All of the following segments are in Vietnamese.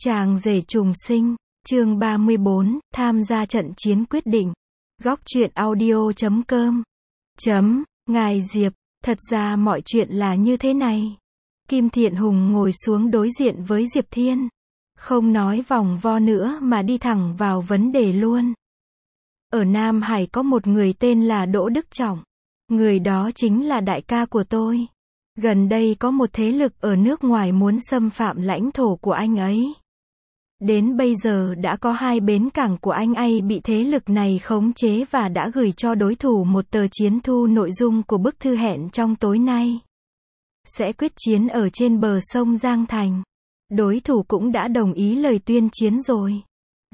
Chàng rể trùng sinh, chương 34, tham gia trận chiến quyết định. Góc truyện audio.com. Ngài Diệp, thật ra mọi chuyện là như thế này. Kim Thiện Hùng ngồi xuống đối diện với Diệp Thiên. Không nói vòng vo nữa mà đi thẳng vào vấn đề luôn. Ở Nam Hải có một người tên là Đỗ Đức Trọng. Người đó chính là đại ca của tôi. Gần đây có một thế lực ở nước ngoài muốn xâm phạm lãnh thổ của anh ấy. Đến bây giờ đã có 2 bến cảng của anh ấy bị thế lực này khống chế và đã gửi cho đối thủ một tờ chiến thu nội dung của bức thư hẹn trong tối nay. Sẽ quyết chiến ở trên bờ sông Giang Thành. Đối thủ cũng đã đồng ý lời tuyên chiến rồi.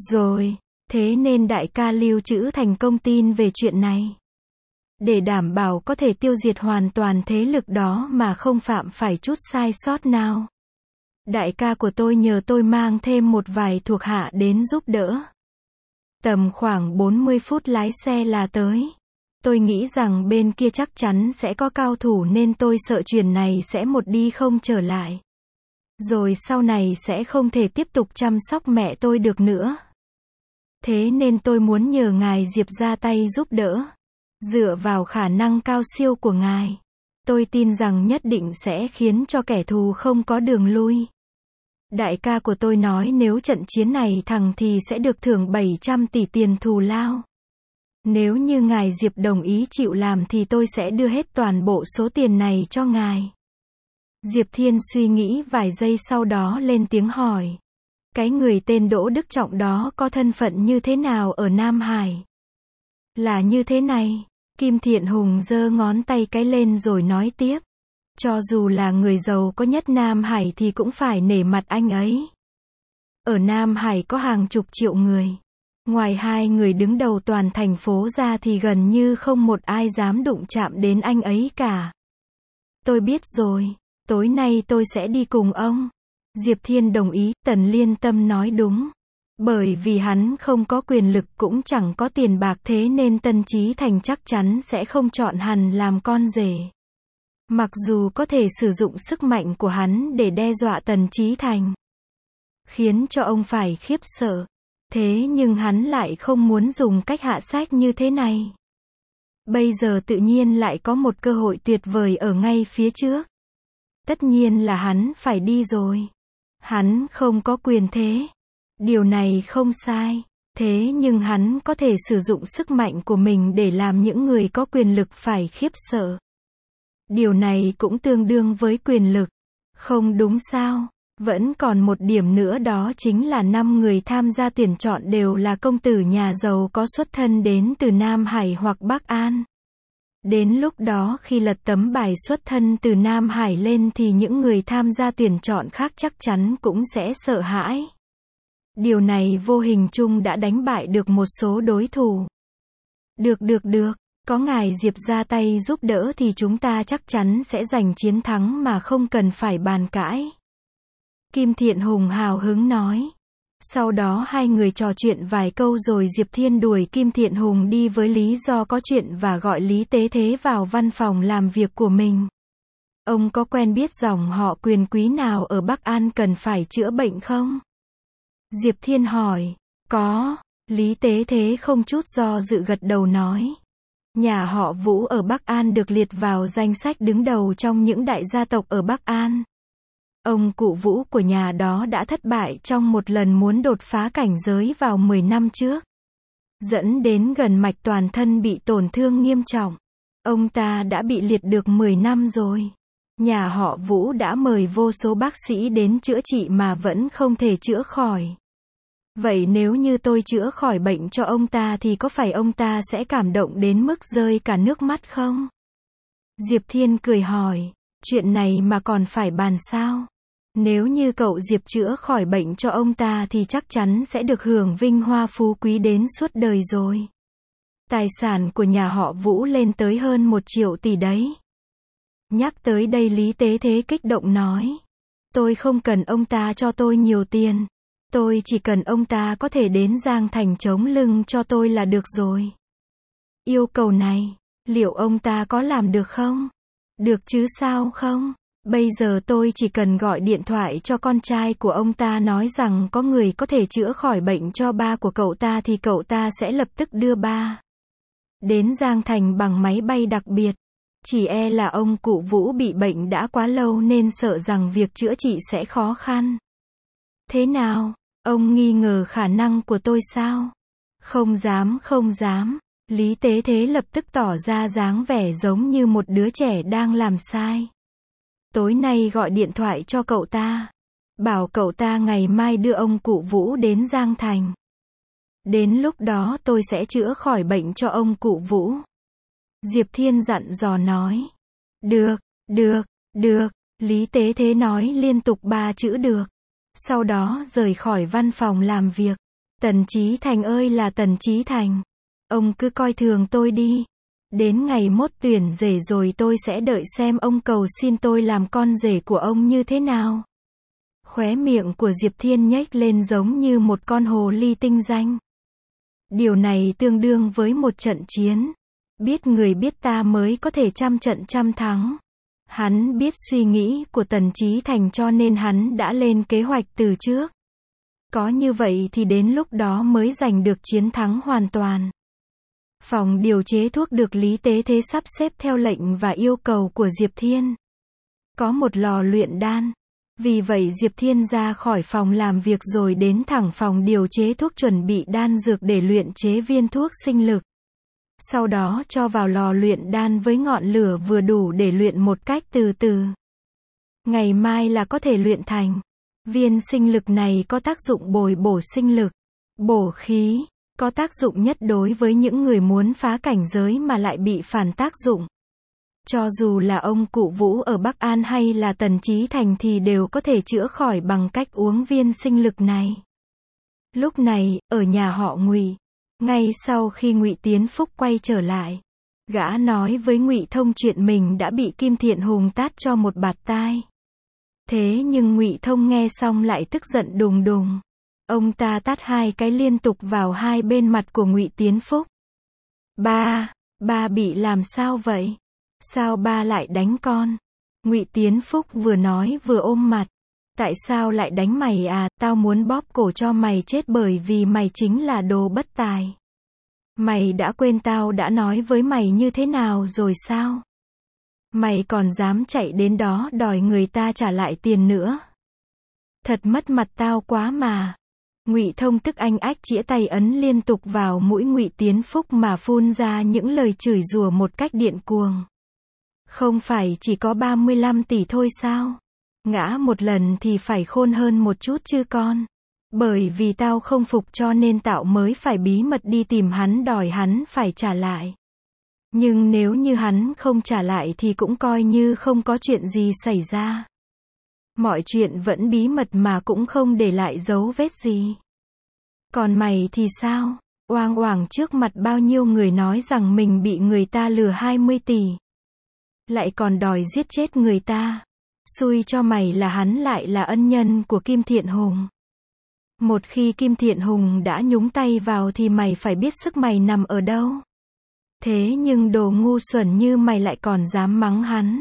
Thế nên đại ca lưu trữ thành công tin về chuyện này. Để đảm bảo có thể tiêu diệt hoàn toàn thế lực đó mà không phạm phải chút sai sót nào. Đại ca của tôi nhờ tôi mang thêm một vài thuộc hạ đến giúp đỡ. Tầm khoảng 40 phút lái xe là tới. Tôi nghĩ rằng bên kia chắc chắn sẽ có cao thủ nên tôi sợ chuyện này sẽ một đi không trở lại. Rồi sau này sẽ không thể tiếp tục chăm sóc mẹ tôi được nữa. Thế nên tôi muốn nhờ ngài Diệp ra tay giúp đỡ. Dựa vào khả năng cao siêu của ngài, tôi tin rằng nhất định sẽ khiến cho kẻ thù không có đường lui. Đại ca của tôi nói nếu trận chiến này thắng thì sẽ được thưởng 700 tỷ tiền thù lao. Nếu như ngài Diệp đồng ý chịu làm thì tôi sẽ đưa hết toàn bộ số tiền này cho ngài. Diệp Thiên suy nghĩ vài giây sau đó lên tiếng hỏi. Cái người tên Đỗ Đức Trọng đó có thân phận như thế nào ở Nam Hải? Là như thế này, Kim Thiện Hùng giơ ngón tay cái lên rồi nói tiếp. Cho dù là người giàu có nhất Nam Hải thì cũng phải nể mặt anh ấy. Ở Nam Hải có hàng chục triệu người. Ngoài 2 người đứng đầu toàn thành phố ra thì gần như không một ai dám đụng chạm đến anh ấy cả. Tôi biết rồi, tối nay tôi sẽ đi cùng ông. Diệp Thiên đồng ý, Tần Liên Tâm nói đúng. Bởi vì hắn không có quyền lực cũng chẳng có tiền bạc thế nên Tân Chí Thành chắc chắn sẽ không chọn hắn làm con rể. Mặc dù có thể sử dụng sức mạnh của hắn để đe dọa Tần Chí Thành, khiến cho ông phải khiếp sợ. Thế nhưng hắn lại không muốn dùng cách hạ sách như thế này. Bây giờ tự nhiên lại có một cơ hội tuyệt vời ở ngay phía trước. Tất nhiên là hắn phải đi rồi. Hắn không có quyền thế. Điều này không sai. Thế nhưng hắn có thể sử dụng sức mạnh của mình để làm những người có quyền lực phải khiếp sợ. Điều này cũng tương đương với quyền lực. Không đúng sao? Vẫn còn một điểm nữa đó chính là 5 người tham gia tuyển chọn đều là công tử nhà giàu có xuất thân đến từ Nam Hải hoặc Bắc An. Đến lúc đó khi lật tấm bài xuất thân từ Nam Hải lên thì những người tham gia tuyển chọn khác chắc chắn cũng sẽ sợ hãi. Điều này vô hình chung đã đánh bại được một số đối thủ. Được, có ngài Diệp ra tay giúp đỡ thì chúng ta chắc chắn sẽ giành chiến thắng mà không cần phải bàn cãi. Kim Thiện Hùng hào hứng nói. Sau đó 2 người trò chuyện vài câu rồi Diệp Thiên đuổi Kim Thiện Hùng đi với lý do có chuyện và gọi Lý Tế Thế vào văn phòng làm việc của mình. Ông có quen biết dòng họ quyền quý nào ở Bắc An cần phải chữa bệnh không? Diệp Thiên hỏi. Có. Lý Tế Thế không chút do dự gật đầu nói. Nhà họ Vũ ở Bắc An được liệt vào danh sách đứng đầu trong những đại gia tộc ở Bắc An. Ông cụ Vũ của nhà đó đã thất bại trong một lần muốn đột phá cảnh giới vào 10 năm trước. Dẫn đến gần mạch toàn thân bị tổn thương nghiêm trọng. Ông ta đã bị liệt được 10 năm rồi. Nhà họ Vũ đã mời vô số bác sĩ đến chữa trị mà vẫn không thể chữa khỏi. Vậy nếu như tôi chữa khỏi bệnh cho ông ta thì có phải ông ta sẽ cảm động đến mức rơi cả nước mắt không? Diệp Thiên cười hỏi. Chuyện này mà còn phải bàn sao? Nếu như cậu Diệp chữa khỏi bệnh cho ông ta thì chắc chắn sẽ được hưởng vinh hoa phú quý đến suốt đời rồi. Tài sản của nhà họ Vũ lên tới hơn 1 triệu tỷ đấy. Nhắc tới đây Lý Tế Thế kích động nói. Tôi không cần ông ta cho tôi nhiều tiền. Tôi chỉ cần ông ta có thể đến Giang Thành chống lưng cho tôi là được rồi. Yêu cầu này, liệu ông ta có làm được không? Được chứ sao không? Bây giờ tôi chỉ cần gọi điện thoại cho con trai của ông ta nói rằng có người có thể chữa khỏi bệnh cho ba của cậu ta thì cậu ta sẽ lập tức đưa ba đến Giang Thành bằng máy bay đặc biệt. Chỉ e là ông cụ Vũ bị bệnh đã quá lâu nên sợ rằng việc chữa trị sẽ khó khăn. Thế nào? Ông nghi ngờ khả năng của tôi sao? Không dám, không dám. Lý Tế Thế lập tức tỏ ra dáng vẻ giống như một đứa trẻ đang làm sai. Tối nay gọi điện thoại cho cậu ta. Bảo cậu ta ngày mai đưa ông cụ Vũ đến Giang Thành. Đến lúc đó tôi sẽ chữa khỏi bệnh cho ông cụ Vũ. Diệp Thiên dặn dò nói. Được, được, được. Lý Tế Thế nói liên tục 3 chữ được. Sau đó rời khỏi văn phòng làm việc. Tần Chí Thành ơi là Tần Chí Thành. Ông cứ coi thường tôi đi. Đến ngày mốt tuyển rể rồi tôi sẽ đợi xem ông cầu xin tôi làm con rể của ông như thế nào. Khóe miệng của Diệp Thiên nhếch lên giống như một con hồ ly tinh danh. Điều này tương đương với một trận chiến. Biết người biết ta mới có thể trăm trận trăm thắng. Hắn biết suy nghĩ của Tần Chí Thành cho nên hắn đã lên kế hoạch từ trước. Có như vậy thì đến lúc đó mới giành được chiến thắng hoàn toàn. Phòng điều chế thuốc được Lý Tế Thế sắp xếp theo lệnh và yêu cầu của Diệp Thiên. Có một lò luyện đan. Vì vậy Diệp Thiên ra khỏi phòng làm việc rồi đến thẳng phòng điều chế thuốc chuẩn bị đan dược để luyện chế viên thuốc sinh lực. Sau đó cho vào lò luyện đan với ngọn lửa vừa đủ để luyện một cách từ từ. Ngày mai là có thể luyện thành. Viên sinh lực này có tác dụng bồi bổ sinh lực, bổ khí, có tác dụng nhất đối với những người muốn phá cảnh giới mà lại bị phản tác dụng. Cho dù là ông cụ Vũ ở Bắc An hay là Tần Chí Thành thì đều có thể chữa khỏi bằng cách uống viên sinh lực này. Lúc này, ở nhà họ Ngụy, ngay sau khi Ngụy Tiến Phúc quay trở lại, gã nói với Ngụy Thông chuyện mình đã bị Kim Thiện Hùng tát cho một bạt tai. Thế nhưng Ngụy Thông nghe xong lại tức giận đùng đùng. Ông ta tát 2 cái liên tục vào hai bên mặt của Ngụy Tiến Phúc. Ba bị làm sao vậy? Sao ba lại đánh con? Ngụy Tiến Phúc vừa nói vừa ôm mặt. Tại sao lại đánh mày à? Tao muốn bóp cổ cho mày chết bởi vì mày chính là đồ bất tài. Mày đã quên tao đã nói với mày như thế nào rồi sao? Mày còn dám chạy đến đó đòi người ta trả lại tiền nữa. Thật mất mặt tao quá mà. Ngụy Thông tức anh ách chĩa tay ấn liên tục vào mũi Ngụy Tiến Phúc mà phun ra những lời chửi rủa một cách điên cuồng. Không phải chỉ có 35 tỷ thôi sao? Ngã một lần thì phải khôn hơn một chút chứ con. Bởi vì tao không phục cho nên tao mới phải bí mật đi tìm hắn đòi hắn phải trả lại. Nhưng nếu như hắn không trả lại thì cũng coi như không có chuyện gì xảy ra. Mọi chuyện vẫn bí mật mà cũng không để lại dấu vết gì. Còn mày thì sao? Oang oảng trước mặt bao nhiêu người nói rằng mình bị người ta lừa 20 tỷ. Lại còn đòi giết chết người ta. Xui cho mày là hắn lại là ân nhân của Kim Thiện Hùng. Một khi Kim Thiện Hùng đã nhúng tay vào thì mày phải biết sức mày nằm ở đâu. Thế nhưng đồ ngu xuẩn như mày lại còn dám mắng hắn.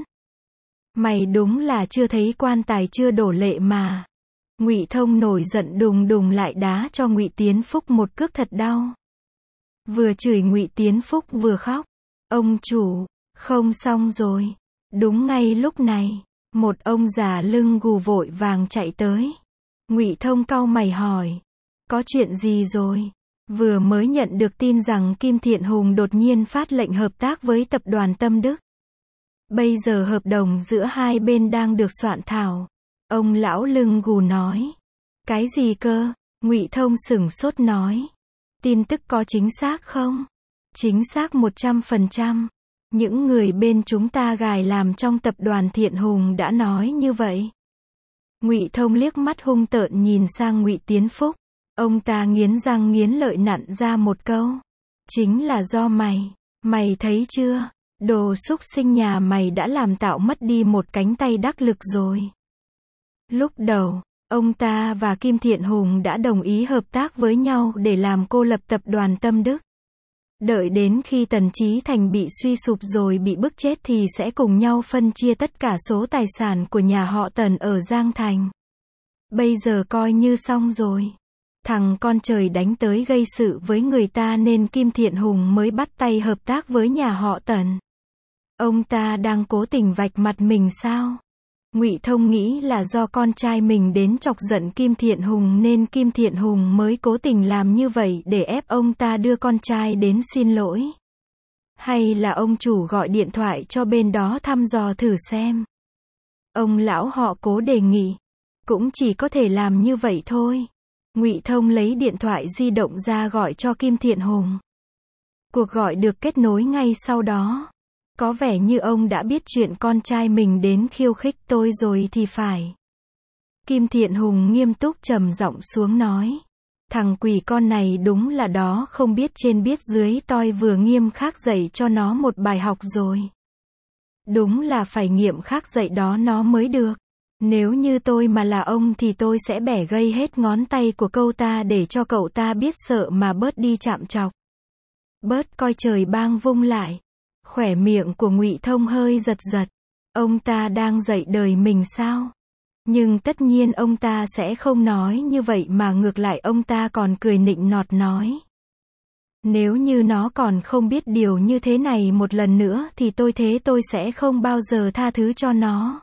Mày đúng là chưa thấy quan tài chưa đổ lệ mà. Ngụy Thông nổi giận đùng đùng lại đá cho Ngụy Tiến Phúc một cước thật đau. Vừa chửi Ngụy Tiến Phúc vừa khóc. Ông chủ, không xong rồi. Đúng ngay lúc này, một ông già lưng gù vội vàng chạy tới. Ngụy Thông cau mày hỏi, có chuyện gì rồi? Vừa mới nhận được tin rằng Kim Thiện Hùng đột nhiên phát lệnh hợp tác với tập đoàn Tâm Đức. Bây giờ hợp đồng giữa hai bên đang được soạn thảo. Ông lão lưng gù nói. Cái gì cơ? Ngụy Thông sửng sốt nói. Tin tức có chính xác không? Chính xác 100%. Những người bên chúng ta gài làm trong tập đoàn Thiện Hùng đã nói như vậy. Ngụy Thông liếc mắt hung tợn nhìn sang Ngụy Tiến Phúc. Ông ta nghiến răng nghiến lợi nặn ra một câu. Chính là do mày. Mày thấy chưa? Đồ xúc sinh nhà mày đã làm tạo mất đi một cánh tay đắc lực rồi. Lúc đầu, ông ta và Kim Thiện Hùng đã đồng ý hợp tác với nhau để làm cô lập tập đoàn Tâm Đức. Đợi đến khi Tần Chí Thành bị suy sụp rồi bị bức chết thì sẽ cùng nhau phân chia tất cả số tài sản của nhà họ Tần ở Giang Thành. Bây giờ coi như xong rồi. Thằng con trời đánh tới gây sự với người ta nên Kim Thiện Hùng mới bắt tay hợp tác với nhà họ Tần. Ông ta đang cố tình vạch mặt mình sao? Ngụy Thông nghĩ là do con trai mình đến chọc giận Kim Thiện Hùng nên Kim Thiện Hùng mới cố tình làm như vậy để ép ông ta đưa con trai đến xin lỗi. Hay là ông chủ gọi điện thoại cho bên đó thăm dò thử xem. Ông lão họ Cố đề nghị. Cũng chỉ có thể làm như vậy thôi. Ngụy Thông lấy điện thoại di động ra gọi cho Kim Thiện Hùng. Cuộc gọi được kết nối ngay sau đó. Có vẻ như ông đã biết chuyện con trai mình đến khiêu khích tôi rồi thì phải. Kim Thiện Hùng nghiêm túc trầm giọng xuống nói. Thằng quỷ con này đúng là đó không biết trên biết dưới, tôi vừa nghiêm khắc dạy cho nó một bài học rồi. Đúng là phải nghiêm khắc dạy đó nó mới được. Nếu như tôi mà là ông thì tôi sẽ bẻ gãy hết ngón tay của cậu ta để cho cậu ta biết sợ mà bớt đi chạm chọc. Bớt coi trời bang vung lại. Khóe miệng của Ngụy Thông hơi giật giật. Ông ta đang dạy đời mình sao? Nhưng tất nhiên ông ta sẽ không nói như vậy mà ngược lại ông ta còn cười nịnh nọt nói. Nếu như nó còn không biết điều như thế này một lần nữa thì tôi sẽ không bao giờ tha thứ cho nó.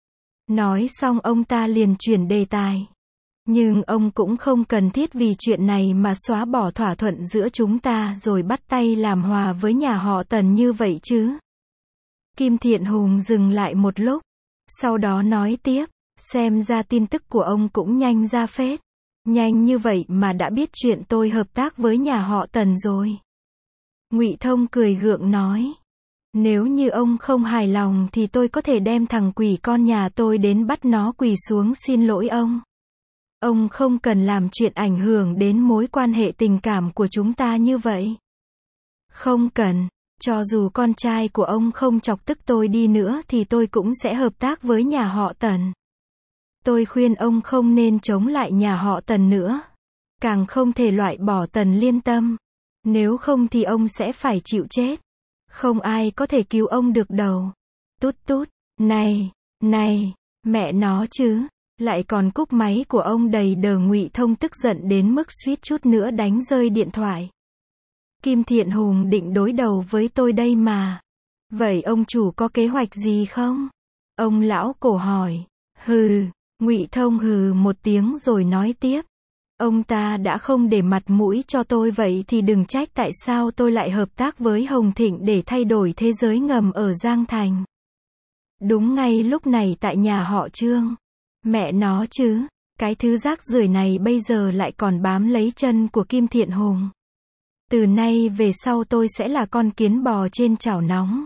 Nói xong ông ta liền chuyển đề tài. Nhưng ông cũng không cần thiết vì chuyện này mà xóa bỏ thỏa thuận giữa chúng ta rồi bắt tay làm hòa với nhà họ Tần như vậy chứ. Kim Thiện Hùng dừng lại một lúc. Sau đó nói tiếp. Xem ra tin tức của ông cũng nhanh ra phết. Nhanh như vậy mà đã biết chuyện tôi hợp tác với nhà họ Tần rồi. Ngụy Thông cười gượng nói. Nếu như ông không hài lòng thì tôi có thể đem thằng quỷ con nhà tôi đến bắt nó quỳ xuống xin lỗi ông. Ông không cần làm chuyện ảnh hưởng đến mối quan hệ tình cảm của chúng ta như vậy. Không cần, cho dù con trai của ông không chọc tức tôi đi nữa thì tôi cũng sẽ hợp tác với nhà họ Tần. Tôi khuyên ông không nên chống lại nhà họ Tần nữa. Càng không thể loại bỏ Tần Liên Tâm. Nếu không thì ông sẽ phải chịu chết. Không ai có thể cứu ông được đâu. Tút tút, này, mẹ nó chứ. Lại còn cúp máy của ông đầy đờ. Ngụy Thông tức giận đến mức suýt chút nữa đánh rơi điện thoại. Kim Thiện Hùng định đối đầu với tôi đây mà. Vậy ông chủ có kế hoạch gì không? Ông lão cổ hỏi. Hừ, Ngụy Thông hừ một tiếng rồi nói tiếp. Ông ta đã không để mặt mũi cho tôi vậy thì đừng trách tại sao tôi lại hợp tác với Hồng Thịnh để thay đổi thế giới ngầm ở Giang Thành. Đúng ngay lúc này tại nhà họ Trương. Mẹ nó chứ, cái thứ rác rưởi này bây giờ lại còn bám lấy chân của Kim Thiện Hùng. Từ nay về sau tôi sẽ là con kiến bò trên chảo nóng.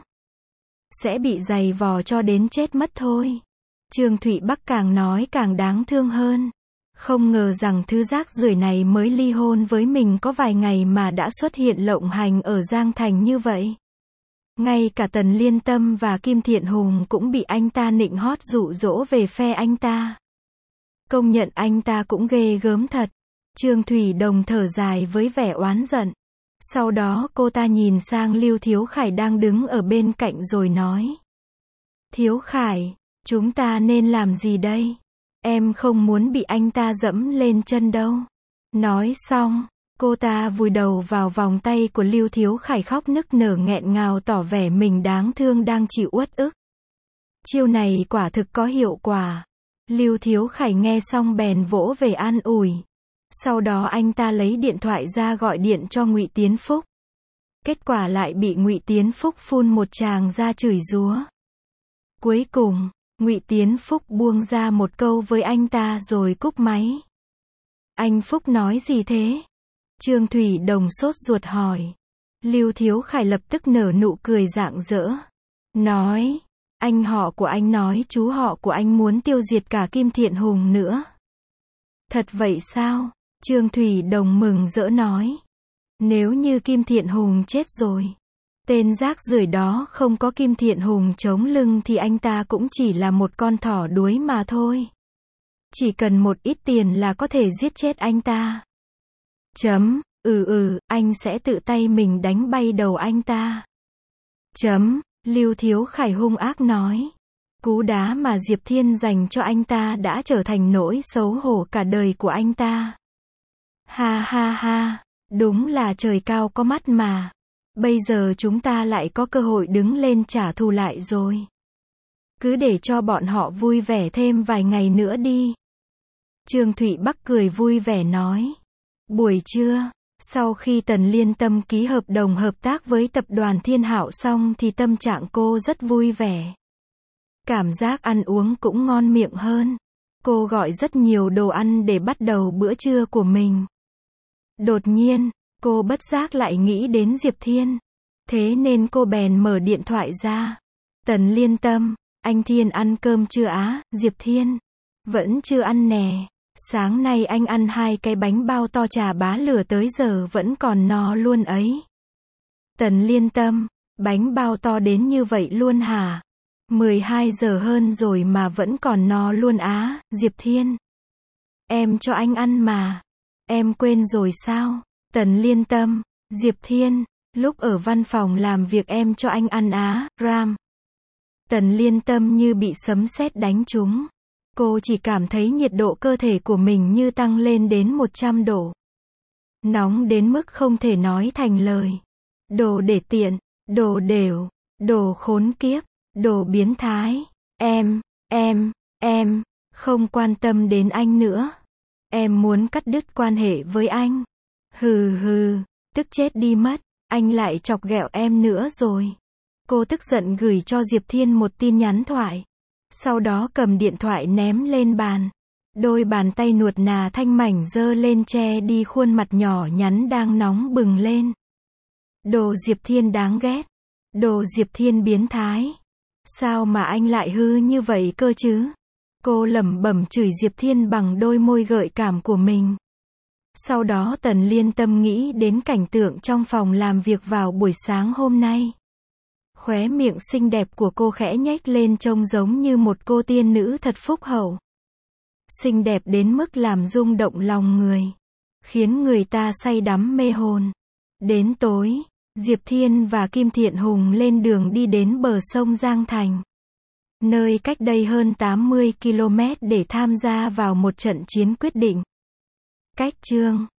Sẽ bị giày vò cho đến chết mất thôi. Trương Thụy Bắc càng nói càng đáng thương hơn. Không ngờ rằng thứ rác rưởi này mới ly hôn với mình có vài ngày mà đã xuất hiện lộng hành ở Giang Thành như vậy. Ngay cả Tần Liên Tâm và Kim Thiện Hùng cũng bị anh ta nịnh hót dụ dỗ về phe anh ta. Công nhận anh ta cũng ghê gớm thật. Trương Thủy Đồng thở dài với vẻ oán giận. Sau đó cô ta nhìn sang Lưu Thiếu Khải đang đứng ở bên cạnh rồi nói. Thiếu Khải, chúng ta nên làm gì đây? Em không muốn bị anh ta dẫm lên chân đâu. Nói xong, cô ta vùi đầu vào vòng tay của Lưu Thiếu Khải khóc nức nở nghẹn ngào tỏ vẻ mình đáng thương đang chịu uất ức. Chiêu này quả thực có hiệu quả. Lưu Thiếu Khải nghe xong bèn vỗ về an ủi. Sau đó anh ta lấy điện thoại ra gọi điện cho Ngụy Tiến Phúc. Kết quả lại bị Ngụy Tiến Phúc phun một tràng ra chửi giúa. Cuối cùng, Ngụy Tiến Phúc buông ra một câu với anh ta rồi cúp máy. Anh Phúc nói gì thế? Trương Thủy Đồng sốt ruột hỏi. Lưu Thiếu Khải lập tức nở nụ cười rạng rỡ. Nói, anh họ của anh nói chú họ của anh muốn tiêu diệt cả Kim Thiện Hùng nữa. Thật vậy sao? Trương Thủy Đồng mừng rỡ nói. Nếu như Kim Thiện Hùng chết rồi, tên rác rưởi đó không có Kim Thiện Hùng chống lưng thì anh ta cũng chỉ là một con thỏ đuối mà thôi. Chỉ cần một ít tiền là có thể giết chết anh ta. Anh sẽ tự tay mình đánh bay đầu anh ta. Lưu Thiếu Khải hung ác nói. Cú đá mà Diệp Thiên dành cho anh ta đã trở thành nỗi xấu hổ cả đời của anh ta. Ha ha ha, đúng là trời cao có mắt mà. Bây giờ chúng ta lại có cơ hội đứng lên trả thù lại rồi. Cứ để cho bọn họ vui vẻ thêm vài ngày nữa đi. Trương Thụy Bắc cười vui vẻ nói. Buổi trưa, sau khi Tần Liên Tâm ký hợp đồng hợp tác với tập đoàn Thiên Hạo xong thì tâm trạng cô rất vui vẻ. Cảm giác ăn uống cũng ngon miệng hơn. Cô gọi rất nhiều đồ ăn để bắt đầu bữa trưa của mình. Đột nhiên, cô bất giác lại nghĩ đến Diệp Thiên. Thế nên cô bèn mở điện thoại ra. Tần Liên Tâm, anh Thiên ăn cơm chưa á? Diệp Thiên, vẫn chưa ăn nè. Sáng nay anh ăn 2 cái bánh bao to trà bá lửa tới giờ vẫn còn no luôn ấy. Tần Liên Tâm, bánh bao to đến như vậy luôn hả? 12 giờ hơn rồi mà vẫn còn no luôn á. Diệp Thiên, em cho anh ăn mà. Em quên rồi sao? Tần Liên Tâm, Diệp Thiên, lúc ở văn phòng làm việc em cho anh ăn á. Ram. Tần Liên Tâm như bị sấm sét đánh trúng. Cô chỉ cảm thấy nhiệt độ cơ thể của mình như tăng lên đến 100 độ. Nóng đến mức không thể nói thành lời. Đồ để tiện, đồ đểu, đồ khốn kiếp, đồ biến thái. Em, không quan tâm đến anh nữa. Em muốn cắt đứt quan hệ với anh. Hừ, tức chết đi mất, anh lại chọc ghẹo em nữa rồi. Cô tức giận gửi cho Diệp Thiên một tin nhắn thoại. Sau đó cầm điện thoại ném lên bàn. Đôi bàn tay nuột nà thanh mảnh giơ lên che đi khuôn mặt nhỏ nhắn đang nóng bừng lên. Đồ Diệp Thiên đáng ghét. Đồ Diệp Thiên biến thái. Sao mà anh lại hư như vậy cơ chứ? Cô lẩm bẩm chửi Diệp Thiên bằng đôi môi gợi cảm của mình. Sau đó Tần Liên Tâm nghĩ đến cảnh tượng trong phòng làm việc vào buổi sáng hôm nay. Khóe miệng xinh đẹp của cô khẽ nhếch lên trông giống như một cô tiên nữ thật phúc hậu. Xinh đẹp đến mức làm rung động lòng người. Khiến người ta say đắm mê hồn. Đến tối, Diệp Thiên và Kim Thiện Hùng lên đường đi đến bờ sông Giang Thành. Nơi cách đây hơn 80 km để tham gia vào một trận chiến quyết định. Cách chương